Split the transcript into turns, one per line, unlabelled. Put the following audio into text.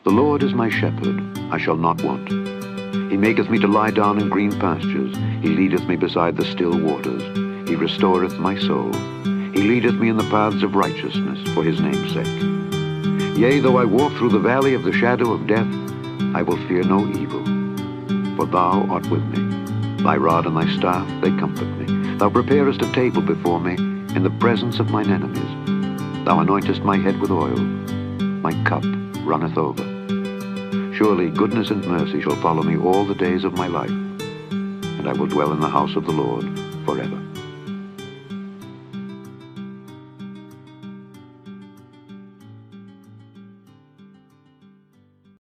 The Lord is my shepherd, I shall not want. He maketh me to lie down in green pastures. He leadeth me beside the still waters. He restoreth my soul. He leadeth me in the paths of righteousness for his name's sake. Yea, though I walk through the valley of the shadow of death, I will fear no evil. For thou art with me. Thy rod and thy staff, they comfort me. Thou preparest a table before me in the presence of mine enemies. Thou anointest my head with oil. My cup runneth over. Surely goodness and mercy shall follow me all the days of my life, and I will dwell in the house of the Lord forever.